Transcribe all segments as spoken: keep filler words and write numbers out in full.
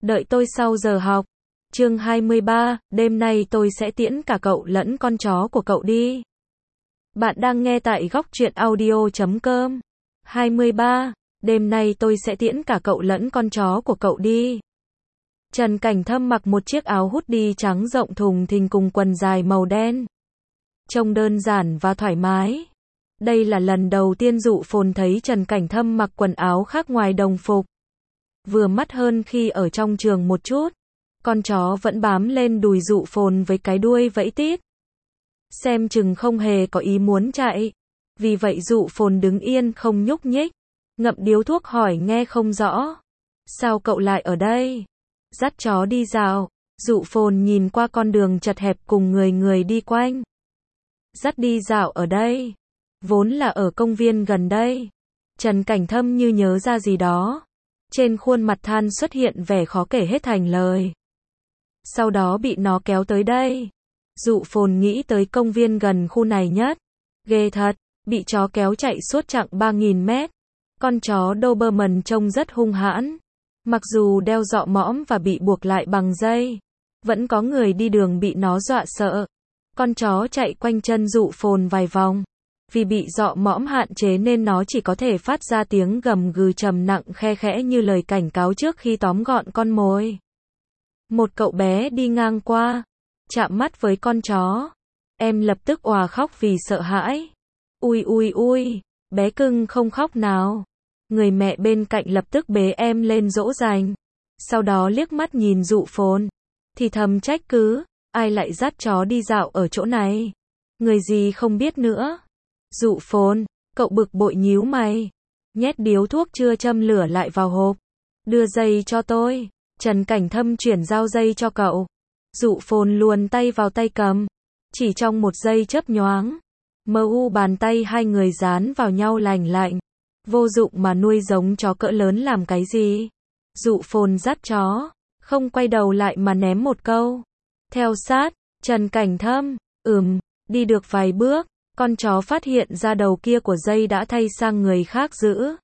đợi tôi sau giờ học. Chương hai mươi ba, đêm nay tôi sẽ tiễn cả cậu lẫn con chó của cậu đi. Bạn đang nghe tại góc truyện audio chấm com. hai mươi ba, đêm nay tôi sẽ tiễn cả cậu lẫn con chó của cậu đi. Trần Cảnh Thâm mặc một chiếc áo hoodie trắng rộng thùng thình cùng quần dài màu đen. Trông đơn giản và thoải mái. Đây là lần đầu tiên Dụ Phồn thấy Trần Cảnh Thâm mặc quần áo khác ngoài đồng phục. Vừa mắt hơn khi ở trong trường một chút. Con chó vẫn bám lên đùi Dụ Phồn với cái đuôi vẫy tít. Xem chừng không hề có ý muốn chạy. Vì vậy Dụ Phồn đứng yên không nhúc nhích. Ngậm điếu thuốc hỏi nghe không rõ. Sao cậu lại ở đây? Dắt chó đi dạo. Dụ Phồn nhìn qua con đường chật hẹp cùng người người đi quanh. Dắt đi dạo ở đây. Vốn là ở công viên gần đây. Trần Cảnh Thâm như nhớ ra gì đó. Trên khuôn mặt than xuất hiện vẻ khó kể hết thành lời. Sau đó bị nó kéo tới đây. Dụ Phồn nghĩ tới công viên gần khu này nhất. Ghê thật, bị chó kéo chạy suốt chặng ba nghìn mét. Con chó Doberman trông rất hung hãn. Mặc dù đeo dọ mõm và bị buộc lại bằng dây, vẫn có người đi đường bị nó dọa sợ. Con chó chạy quanh chân Dụ Phồn vài vòng. Vì bị dọ mõm hạn chế nên nó chỉ có thể phát ra tiếng gầm gừ trầm nặng khe khẽ như lời cảnh cáo trước khi tóm gọn con mồi. Một cậu bé đi ngang qua, chạm mắt với con chó. Em lập tức òa khóc vì sợ hãi. Ui ui ui, bé cưng không khóc nào. Người mẹ bên cạnh lập tức bế em lên dỗ dành. Sau đó liếc mắt nhìn Dụ Phồn, thì thầm trách cứ, ai lại dắt chó đi dạo ở chỗ này? Người gì không biết nữa. Dụ Phồn, cậu bực bội nhíu mày, nhét điếu thuốc chưa châm lửa lại vào hộp. Đưa dây cho tôi. Trần Cảnh Thâm chuyển giao dây cho cậu. Dụ Phồn luồn tay vào tay cầm. Chỉ trong một giây chớp nhoáng, mờ u bàn tay hai người dán vào nhau lành lạnh. Vô dụng mà nuôi giống chó cỡ lớn làm cái gì? Dụ Phồn dắt chó, không quay đầu lại mà ném một câu. Theo sát. Trần Cảnh Thâm, ừm, đi được vài bước, con chó phát hiện ra đầu kia của dây đã thay sang người khác giữ.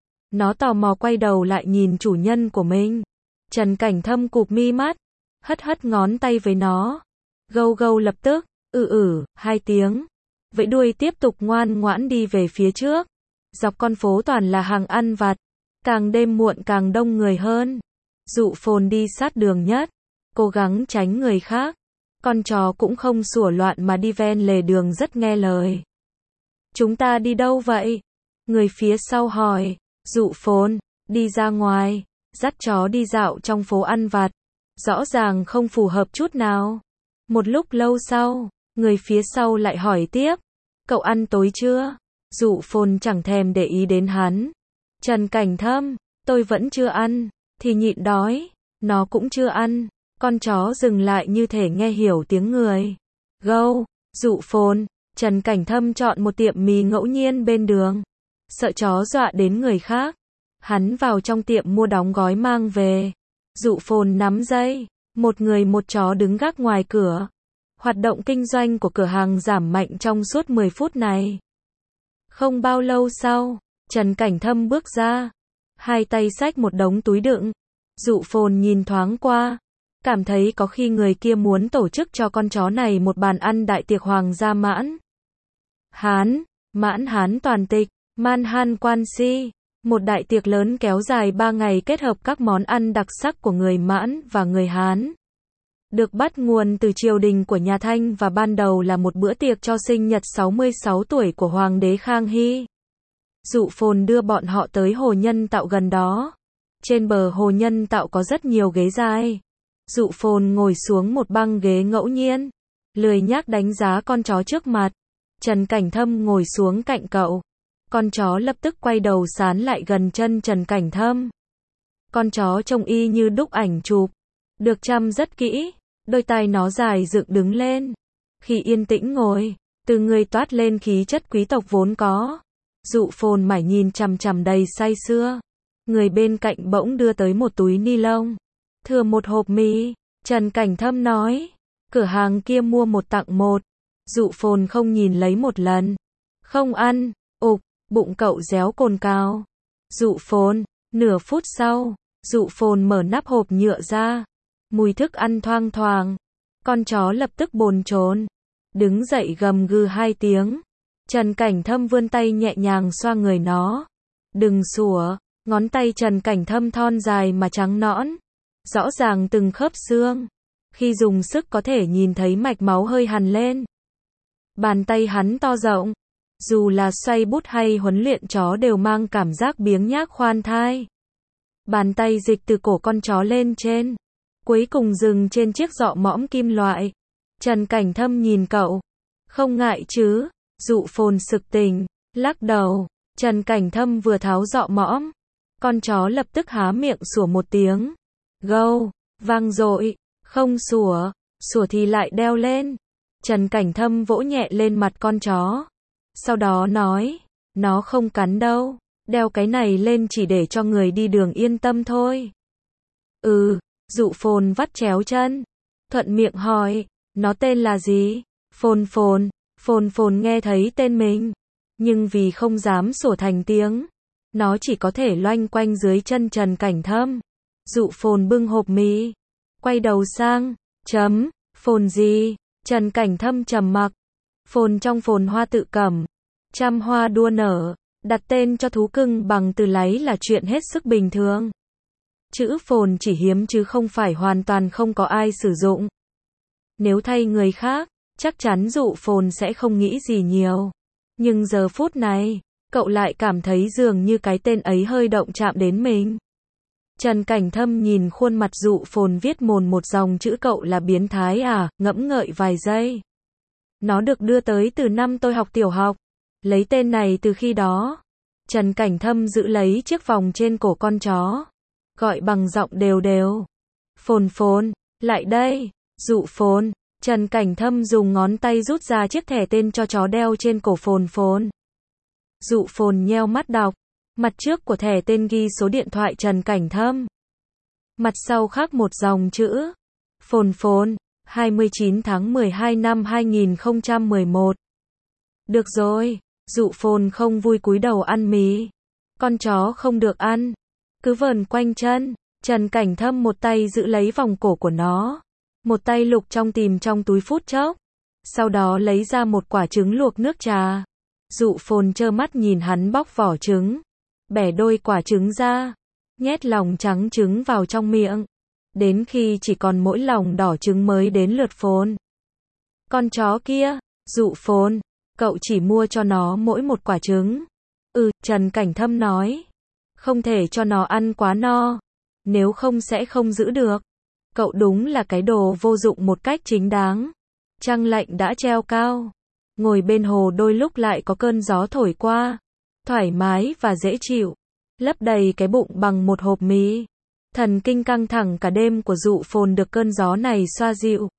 Nó tò mò quay đầu lại nhìn chủ nhân của mình. Trần Cảnh Thâm cụp mi mắt, hất hất ngón tay với nó. Gâu gâu lập tức, ừ ừ, hai tiếng. Vẫy đuôi tiếp tục ngoan ngoãn đi về phía trước. Dọc con phố toàn là hàng ăn vặt. Càng đêm muộn càng đông người hơn. Dụ Phồn đi sát đường nhất, cố gắng tránh người khác. Con chó cũng không sủa loạn mà đi ven lề đường rất nghe lời. Chúng ta đi đâu vậy? Người phía sau hỏi. Dụ Phồn, đi ra ngoài. Dắt chó đi dạo trong phố ăn vặt. Rõ ràng không phù hợp chút nào. Một lúc lâu sau, người phía sau lại hỏi tiếp. Cậu ăn tối chưa? Dụ Phồn chẳng thèm để ý đến hắn. Trần Cảnh Thâm, tôi vẫn chưa ăn. Thì nhịn đói. Nó cũng chưa ăn. Con chó dừng lại như thể nghe hiểu tiếng người. Gâu, Dụ Phồn. Trần Cảnh Thâm chọn một tiệm mì ngẫu nhiên bên đường. Sợ chó dọa đến người khác. Hắn vào trong tiệm mua đóng gói mang về. Dụ Phồn nắm dây. Một người một chó đứng gác ngoài cửa. Hoạt động kinh doanh của cửa hàng giảm mạnh trong suốt mười phút này. Không bao lâu sau, Trần Cảnh Thâm bước ra. Hai tay xách một đống túi đựng. Dụ Phồn nhìn thoáng qua. Cảm thấy có khi người kia muốn tổ chức cho con chó này một bàn ăn đại tiệc hoàng gia mãn. Hán, mãn Hán toàn tịch, man han quan si. Một đại tiệc lớn kéo dài ba ngày kết hợp các món ăn đặc sắc của người Mãn và người Hán. Được bắt nguồn từ triều đình của nhà Thanh và ban đầu là một bữa tiệc cho sinh nhật sáu mươi sáu tuổi của Hoàng đế Khang Hy. Dụ Phồn đưa bọn họ tới hồ nhân tạo gần đó. Trên bờ hồ nhân tạo có rất nhiều ghế dài. Dụ Phồn ngồi xuống một băng ghế ngẫu nhiên. Lười nhác đánh giá con chó trước mặt. Trần Cảnh Thâm ngồi xuống cạnh cậu. Con chó lập tức quay đầu sán lại gần chân Trần Cảnh Thâm. Con chó trông y như đúc ảnh chụp. Được chăm rất kỹ. Đôi tai nó dài dựng đứng lên. Khi yên tĩnh ngồi, từ người toát lên khí chất quý tộc vốn có. Dụ Phồn mải nhìn chằm chằm đầy say sưa. Người bên cạnh bỗng đưa tới một túi ni lông. Thừa một hộp mì. Trần Cảnh Thâm nói. Cửa hàng kia mua một tặng một. Dụ Phồn không nhìn lấy một lần. Không ăn. Ục. Bụng cậu réo cồn cào. Dụ Phồn, nửa phút sau, Dụ phồn mở nắp hộp nhựa ra. Mùi thức ăn thoang thoảng. Con chó lập tức bồn chồn. Đứng dậy gầm gừ hai tiếng. Trần Cảnh Thâm vươn tay nhẹ nhàng xoa người nó. Đừng sủa. Ngón tay Trần Cảnh Thâm thon dài mà trắng nõn. Rõ ràng từng khớp xương. Khi dùng sức có thể nhìn thấy mạch máu hơi hằn lên. Bàn tay hắn to rộng. Dù là xoay bút hay huấn luyện chó đều mang cảm giác biếng nhác khoan thai. Bàn tay dịch từ cổ con chó lên trên. Cuối cùng dừng trên chiếc dọ mõm kim loại. Trần Cảnh Thâm nhìn cậu. Không ngại chứ? Dụ phồn sực tỉnh. Lắc đầu. Trần Cảnh Thâm vừa tháo dọ mõm. Con chó lập tức há miệng sủa một tiếng. Gâu. Vang dội. Không sủa. Sủa thì lại đeo lên. Trần Cảnh Thâm vỗ nhẹ lên mặt con chó. Sau đó nói. Nó không cắn đâu. Đeo cái này lên chỉ để cho người đi đường yên tâm thôi. Ừ. Dụ phồn vắt chéo chân. Thuận miệng hỏi. Nó tên là gì? Phồn phồn. Phồn phồn nghe thấy tên mình. Nhưng vì không dám sủa thành tiếng. Nó chỉ có thể loanh quanh dưới chân Trần Cảnh Thâm. Dụ phồn bưng hộp mì. Quay đầu sang. Chấm. Phồn gì? Trần Cảnh Thâm trầm mặc. Phồn trong phồn hoa tự cẩm. Trăm hoa đua nở. Đặt tên cho thú cưng bằng từ láy là chuyện hết sức bình thường. Chữ phồn chỉ hiếm chứ không phải hoàn toàn không có ai sử dụng. Nếu thay người khác, chắc chắn dụ phồn sẽ không nghĩ gì nhiều. Nhưng giờ phút này, cậu lại cảm thấy dường như cái tên ấy hơi động chạm đến mình. Trần Cảnh Thâm nhìn khuôn mặt dụ phồn viết mồn một dòng chữ cậu là biến thái à, ngẫm ngợi vài giây. Nó được đưa tới từ năm tôi học tiểu học. Lấy tên này từ khi đó. Trần Cảnh Thâm giữ lấy chiếc vòng trên cổ con chó. Gọi bằng giọng đều đều. Phồn phồn, lại đây. Dụ phồn. Trần Cảnh Thâm dùng ngón tay rút ra chiếc thẻ tên cho chó đeo trên cổ phồn phồn. Dụ phồn nheo mắt đọc. Mặt trước của thẻ tên ghi số điện thoại Trần Cảnh Thâm. Mặt sau khắc một dòng chữ. Phồn phồn, hai mươi chín tháng mười hai năm hai nghìn không trăm mười một. Được rồi, dụ phồn không vui cúi đầu ăn mì. Con chó không được ăn. Cứ vờn quanh chân. Trần Cảnh Thâm một tay giữ lấy vòng cổ của nó. Một tay lục trong tìm trong túi phút chốc. Sau đó lấy ra một quả trứng luộc nước trà. Dụ phồn trơ mắt nhìn hắn bóc vỏ trứng. Bẻ đôi quả trứng ra. Nhét lòng trắng trứng vào trong miệng. Đến khi chỉ còn mỗi lòng đỏ trứng mới đến lượt phồn. Con chó kia, dụ phồn, cậu chỉ mua cho nó mỗi một quả trứng. Ừ, Trần Cảnh Thâm nói. Không thể cho nó ăn quá no. Nếu không sẽ không giữ được. Cậu đúng là cái đồ vô dụng một cách chính đáng. Trăng lạnh đã treo cao. Ngồi bên hồ đôi lúc lại có cơn gió thổi qua. Thoải mái và dễ chịu. Lấp đầy cái bụng bằng một hộp mì. Thần kinh căng thẳng cả đêm của dụ phồn được cơn gió này xoa dịu.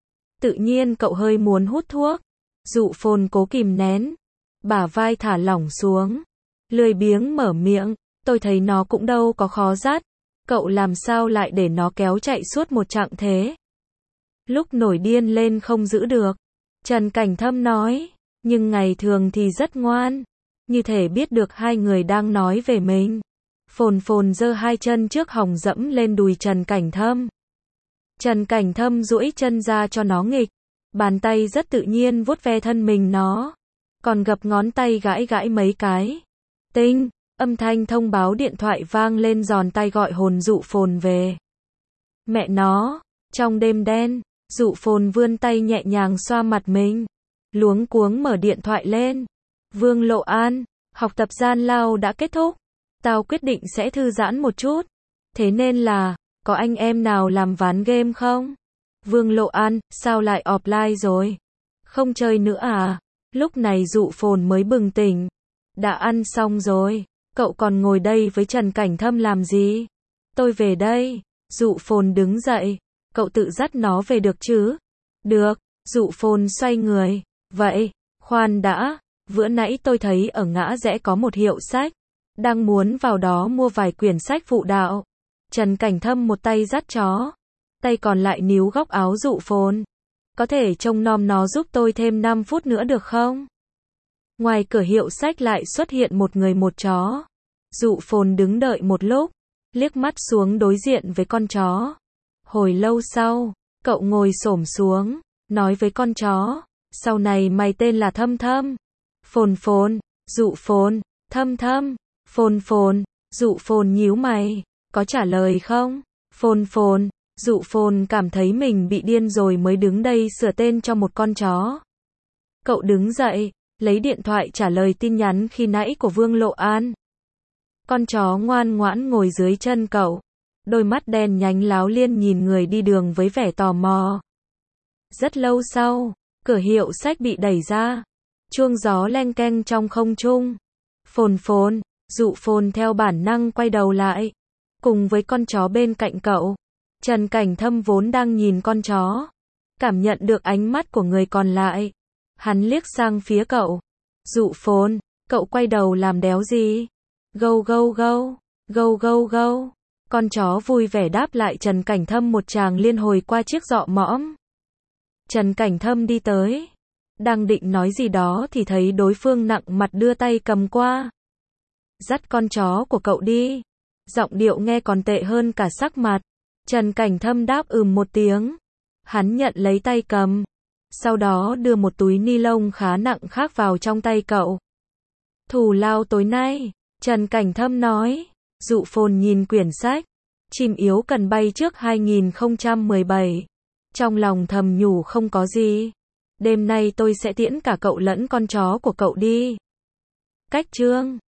Tự nhiên cậu hơi muốn hút thuốc. Dụ phồn cố kìm nén. Bả vai thả lỏng xuống. Lười biếng mở miệng. Tôi thấy nó cũng đâu có khó dắt. Cậu làm sao lại để nó kéo chạy suốt một chặng thế? Lúc nổi điên lên không giữ được. Trần Cảnh Thâm nói. Nhưng ngày thường thì rất ngoan. Như thể biết được hai người đang nói về mình. Phồn phồn giơ hai chân trước hồng dẫm lên đùi Trần Cảnh Thâm. Trần Cảnh Thâm duỗi chân ra cho nó nghịch. Bàn tay rất tự nhiên vuốt ve thân mình nó. Còn gập ngón tay gãi gãi mấy cái. Tinh, âm thanh thông báo điện thoại vang lên giòn tay gọi hồn dụ phồn về. Mẹ nó, trong đêm đen, dụ phồn vươn tay nhẹ nhàng xoa mặt mình. Luống cuống mở điện thoại lên. Vương Lộ An, học tập gian lao đã kết thúc. Tao quyết định sẽ thư giãn một chút. Thế nên là, có anh em nào làm ván game không? Vương Lộ An, sao lại offline rồi? Không chơi nữa à? Lúc này dụ phồn mới bừng tỉnh. Đã ăn xong rồi. Cậu còn ngồi đây với Trần Cảnh Thâm làm gì? Tôi về đây. Dụ phồn đứng dậy. Cậu tự dắt nó về được chứ? Được. Dụ phồn xoay người. Vậy, khoan đã. Vừa nãy tôi thấy ở ngã rẽ có một hiệu sách. Đang muốn vào đó mua vài quyển sách phụ đạo. Trần Cảnh Thâm một tay dắt chó. Tay còn lại níu góc áo dụ phồn. Có thể trông nom nó giúp tôi thêm năm phút nữa được không? Ngoài cửa hiệu sách lại xuất hiện một người một chó. Dụ phồn đứng đợi một lúc. liếc mắt xuống đối diện với con chó. Hồi lâu sau, cậu ngồi xổm xuống, nói với con chó, sau này mày tên là Thâm Thâm. Phồn Phồn, Dụ Phồn, Thâm Thâm, Phồn Phồn, Dụ Phồn nhíu mày, có trả lời không? Phồn Phồn, Dụ Phồn cảm thấy mình bị điên rồi mới đứng đây sửa tên cho một con chó. Cậu đứng dậy, lấy điện thoại trả lời tin nhắn khi nãy của Vương Lộ An. Con chó ngoan ngoãn ngồi dưới chân cậu, đôi mắt đen nhánh láo liên nhìn người đi đường với vẻ tò mò. Rất lâu sau, cửa hiệu sách bị đẩy ra, chuông gió leng keng trong không trung. Phồn Phồn, Dụ Phồn theo bản năng quay đầu lại, cùng với con chó bên cạnh cậu. Trần Cảnh Thâm vốn đang nhìn con chó, cảm nhận được ánh mắt của người còn lại. Hắn liếc sang phía cậu. Dụ Phồn, cậu quay đầu làm đéo gì? Gâu gâu gâu, gâu gâu gâu. Con chó vui vẻ đáp lại Trần Cảnh Thâm một tràng liên hồi qua chiếc dọ mõm. Trần Cảnh Thâm đi tới, đang định nói gì đó thì thấy đối phương nặng mặt đưa tay cầm qua. Dắt con chó của cậu đi. Giọng điệu nghe còn tệ hơn cả sắc mặt. Trần Cảnh Thâm đáp ừm một tiếng. Hắn nhận lấy tay cầm, sau đó đưa một túi ni lông khá nặng khác vào trong tay cậu. Thù lao tối nay, Trần Cảnh Thâm nói. Dụ Phồn nhìn quyển sách, chim yếu cần bay trước hai nghìn không trăm mười bảy. Trong lòng thầm nhủ không có gì. Đêm nay tôi sẽ tiễn cả cậu lẫn con chó của cậu đi. Cách chương